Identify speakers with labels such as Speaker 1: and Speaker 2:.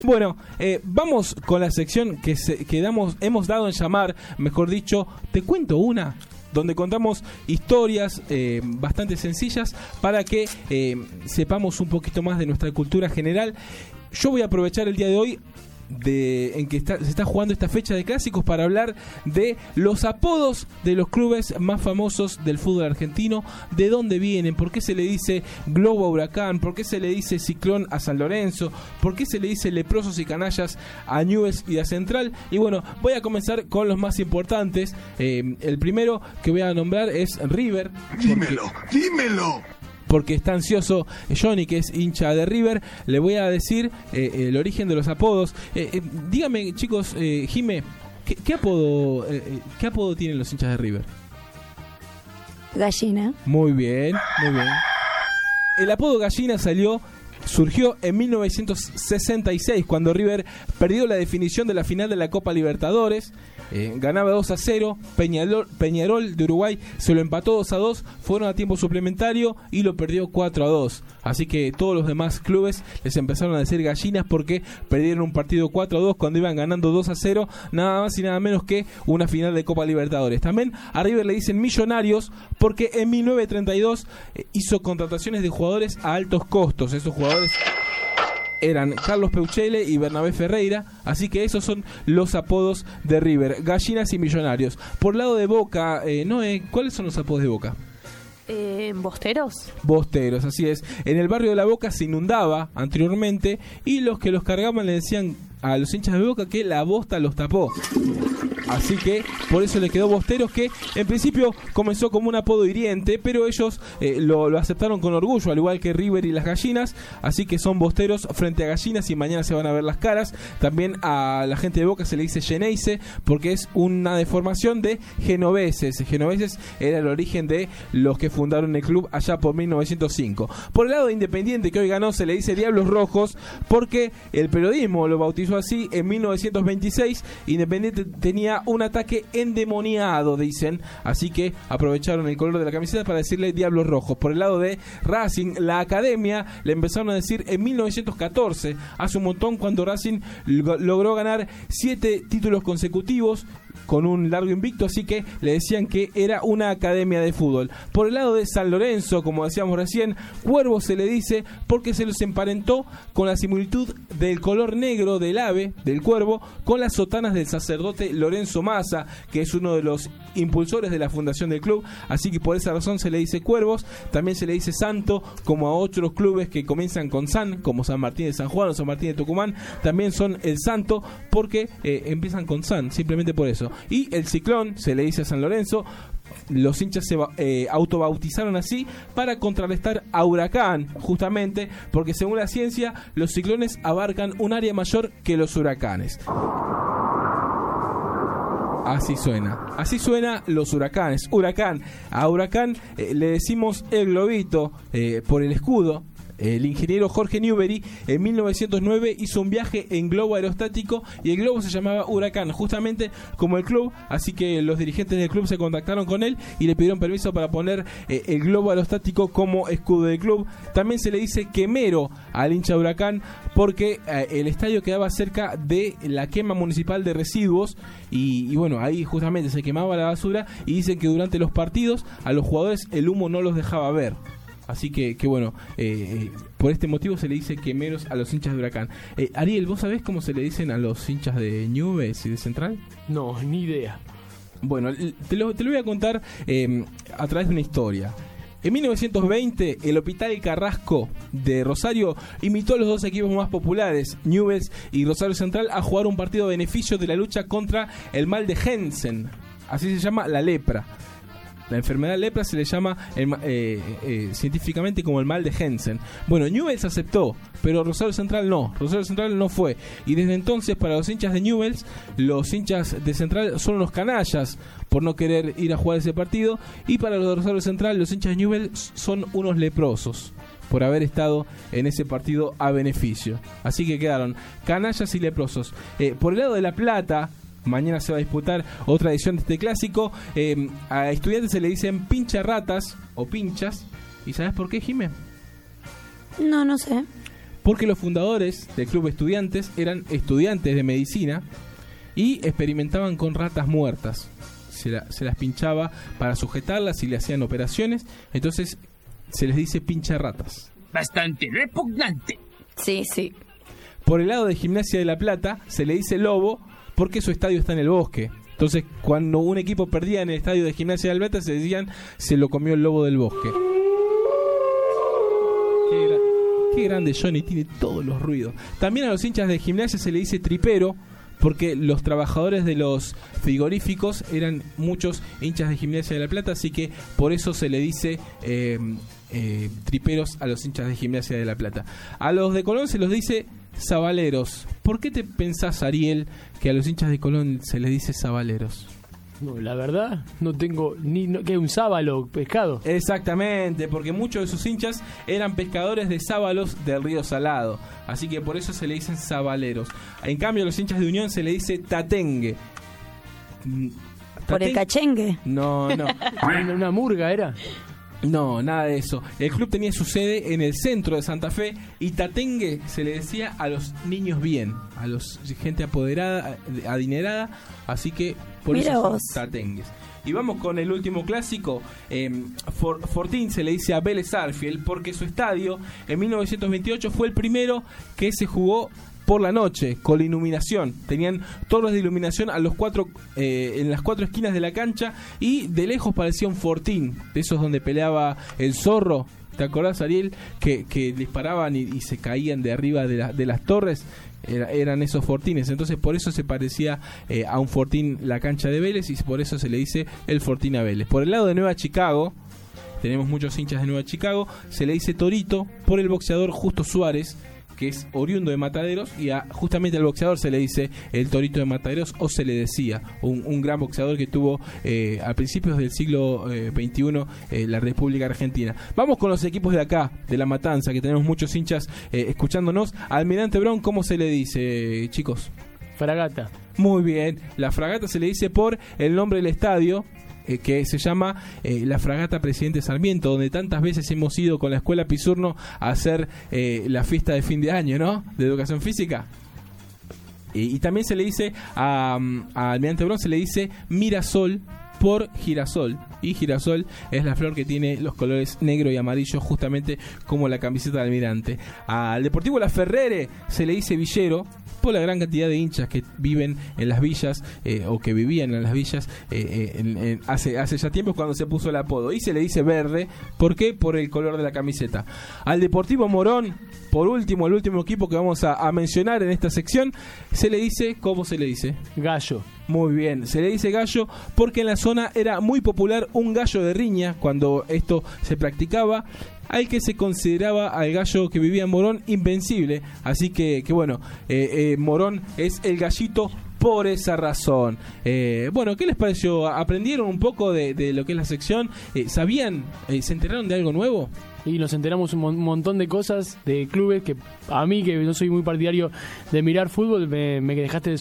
Speaker 1: Bueno, vamos con la sección que hemos dado en llamar, mejor dicho, Te cuento una, donde contamos historias bastante sencillas para que sepamos un poquito más de nuestra cultura general. Yo voy a aprovechar el día de hoy en que se está jugando esta fecha de clásicos para hablar de los apodos de los clubes más famosos del fútbol argentino, de dónde vienen, por qué se le dice Globo a Huracán, por qué se le dice Ciclón a San Lorenzo, por qué se le dice Leprosos y Canallas a Newell's y a Central. Y bueno, voy a comenzar con los más importantes. El primero que voy a nombrar es River.
Speaker 2: Dímelo.
Speaker 1: Porque está ansioso Johnny, que es hincha de River. Le voy a decir el origen de los apodos. Dígame, chicos, Jime, ¿qué apodo tienen los hinchas de River?
Speaker 3: Gallina.
Speaker 1: Muy bien, muy bien. El apodo Gallina surgió en 1966, cuando River perdió la definición de la final de la Copa Libertadores. Ganaba 2-0, Peñarol de Uruguay se lo empató 2-2, fueron a tiempo suplementario y lo perdió 4-2. Así que todos los demás clubes les empezaron a decir gallinas porque perdieron un partido 4-2 cuando iban ganando 2-0, nada más y nada menos que una final de Copa Libertadores. También a River le dicen millonarios porque en 1932 hizo contrataciones de jugadores a altos costos. Esos jugadores eran Carlos Peuchele y Bernabé Ferreira, así que esos son los apodos de River, gallinas y millonarios. Por el lado de Boca, Noé, ¿cuáles son los apodos de Boca?
Speaker 3: ¿Bosteros?
Speaker 1: Bosteros, así es. En el barrio de La Boca se inundaba anteriormente y los que los cargaban le decían a los hinchas de Boca que la bosta los tapó. Así que por eso le quedó Bosteros, que en principio comenzó como un apodo hiriente, pero ellos lo aceptaron con orgullo, al igual que River y las gallinas. Así que son Bosteros frente a gallinas y mañana se van a ver las caras. También a la gente de Boca se le dice Geneise porque es una deformación de genoveses. Genoveses era el origen de los que fundaron el club allá por 1905. Por el lado de Independiente, que hoy ganó, se le dice Diablos Rojos porque el periodismo lo bautizó así. En 1926 Independiente tenía un ataque endemoniado, dicen, así que aprovecharon el color de la camiseta para decirle Diablos Rojos. Por el lado de Racing, la academia le empezaron a decir en 1914, hace un montón, cuando Racing logró ganar 7 títulos consecutivos con un largo invicto, así que le decían que era una academia de fútbol. Por el lado de San Lorenzo, como decíamos recién, Cuervo se le dice porque se los emparentó con la similitud del color negro del ave, del cuervo, con las sotanas del sacerdote Lorenzo Massa, que es uno de los impulsores de la fundación del club, así que por esa razón se le dice Cuervos. También se le dice Santo, como a otros clubes que comienzan con San, como San Martín de San Juan o San Martín de Tucumán, también son el Santo porque empiezan con San, simplemente por eso. Y el Ciclón se le dice a San Lorenzo. Los hinchas se autobautizaron así para contrarrestar a Huracán, justamente porque según la ciencia los ciclones abarcan un área mayor que los huracanes. Así suena los huracanes. Huracán, a Huracán le decimos el globito por el escudo. El ingeniero Jorge Newbery en 1909 hizo un viaje en globo aerostático y el globo se llamaba Huracán, justamente como el club, así que los dirigentes del club se contactaron con él y le pidieron permiso para poner el globo aerostático como escudo del club. También se le dice quemero al hincha de Huracán porque el estadio quedaba cerca de la quema municipal de residuos y bueno, ahí justamente se quemaba la basura y dicen que durante los partidos a los jugadores el humo no los dejaba ver. Así que bueno, por este motivo se le dice quemeros a los hinchas de Huracán. Ariel, ¿vos sabés cómo se le dicen a los hinchas de Newell's y de Central?
Speaker 4: No, ni idea.
Speaker 1: Bueno, te lo voy a contar a través de una historia. En 1920, el Hospital Carrasco de Rosario invitó a los dos equipos más populares, Newell's y Rosario Central, a jugar un partido a beneficio de la lucha contra el mal de Hansen. Así se llama la lepra. La enfermedad lepra se le llama científicamente como el mal de Hansen. Bueno, Newell's aceptó, pero Rosario Central no. Rosario Central no fue. Y desde entonces, para los hinchas de Newell's, los hinchas de Central son unos canallas por no querer ir a jugar ese partido. Y para los de Rosario Central, los hinchas de Newell's son unos leprosos por haber estado en ese partido a beneficio. Así que quedaron canallas y leprosos. Por el lado de La Plata, mañana se va a disputar otra edición de este clásico. A Estudiantes se le dicen pincharratas o pinchas. ¿Y sabes por qué, Jimé?
Speaker 3: No sé.
Speaker 1: porque los fundadores del club estudiantes eran estudiantes de medicina y experimentaban con ratas muertas. Se las pinchaba para sujetarlas y le hacían operaciones, entonces se les dice pincha ratas.
Speaker 4: Bastante repugnante.
Speaker 3: Sí, sí.
Speaker 1: Por el lado de Gimnasia de La Plata se le dice lobo porque su estadio está en el bosque. Entonces, cuando un equipo perdía en el estadio de Gimnasia de La Plata, se decían, se lo comió el lobo del bosque. Qué grande Johnny, tiene todos los ruidos. También a los hinchas de Gimnasia se le dice tripero, porque los trabajadores de los frigoríficos eran muchos hinchas de Gimnasia de La Plata, así que por eso se le dice triperos a los hinchas de Gimnasia de La Plata. A los de Colón se los dice zabaleros. ¿Por qué te pensás, Ariel, que a los hinchas de Colón se les dice zabaleros?
Speaker 5: No, la verdad, no tengo ¿qué es un sábalo, pescado?
Speaker 1: Exactamente, porque muchos de sus hinchas eran pescadores de sábalos del río Salado, así que por eso se le dicen zabaleros. En cambio, a los hinchas de Unión se le dice tatengue.
Speaker 3: ¿Por el cachengue?
Speaker 1: No.
Speaker 5: ¿Una murga era?
Speaker 1: No, nada de eso. El club tenía su sede en el centro de Santa Fe y tatengue se le decía a los niños bien, a los gente apoderada, adinerada, así que por
Speaker 3: Mira
Speaker 1: eso son
Speaker 3: vos.
Speaker 1: tatengues. Y vamos con el último clásico. Fortín se le dice a Vélez Sarsfield porque su estadio en 1928 fue el primero que se jugó por la noche, con la iluminación. Tenían torres de iluminación a los en las 4 esquinas de la cancha y de lejos parecía un fortín, de esos donde peleaba el zorro. ¿Te acordás, Ariel? Que disparaban y se caían de arriba de las torres. Eran esos fortines, entonces por eso se parecía a un fortín la cancha de Vélez y por eso se le dice el Fortín a Vélez. Por el lado de Nueva Chicago, tenemos muchos hinchas de Nueva Chicago, se le dice Torito por el boxeador Justo Suárez, que es oriundo de Mataderos, y justamente al boxeador se le dice el Torito de Mataderos, o se le decía, un gran boxeador que tuvo a principios del siglo XXI la República Argentina. Vamos con los equipos de acá, de La Matanza, que tenemos muchos hinchas escuchándonos. Almirante Brown, ¿cómo se le dice, chicos?
Speaker 5: Fragata.
Speaker 1: Muy bien, la Fragata se le dice por el nombre del estadio, que se llama la Fragata Presidente Sarmiento, donde tantas veces hemos ido con la Escuela Pisurno a hacer la fiesta de fin de año, ¿no? De educación física. Y también se le dice a Almirante Brown, se le dice Mirasol por girasol, y girasol es la flor que tiene los colores negro y amarillo, justamente como la camiseta de Almirante. Al Deportivo La Ferrere se le dice villero por la gran cantidad de hinchas que viven en las villas o que vivían en las villas hace ya tiempo, cuando se puso el apodo, y se le dice verde. ¿Por qué? Por el color de la camiseta. Al Deportivo Morón, por último, el último equipo que vamos a mencionar en esta sección, se le dice, ¿cómo se le dice?
Speaker 5: Gallo.
Speaker 1: Muy bien, se le dice gallo porque en la zona era muy popular un gallo de riña cuando esto se practicaba, al que se consideraba al gallo que vivía en Morón invencible. Así que bueno, Morón es el gallito por esa razón. Bueno, ¿qué les pareció? ¿Aprendieron un poco de lo que es la sección? ¿Sabían? ¿Se enteraron de algo nuevo?
Speaker 5: Y nos enteramos un montón de cosas, de clubes que a mí, que no soy muy partidario de mirar fútbol, me dejaste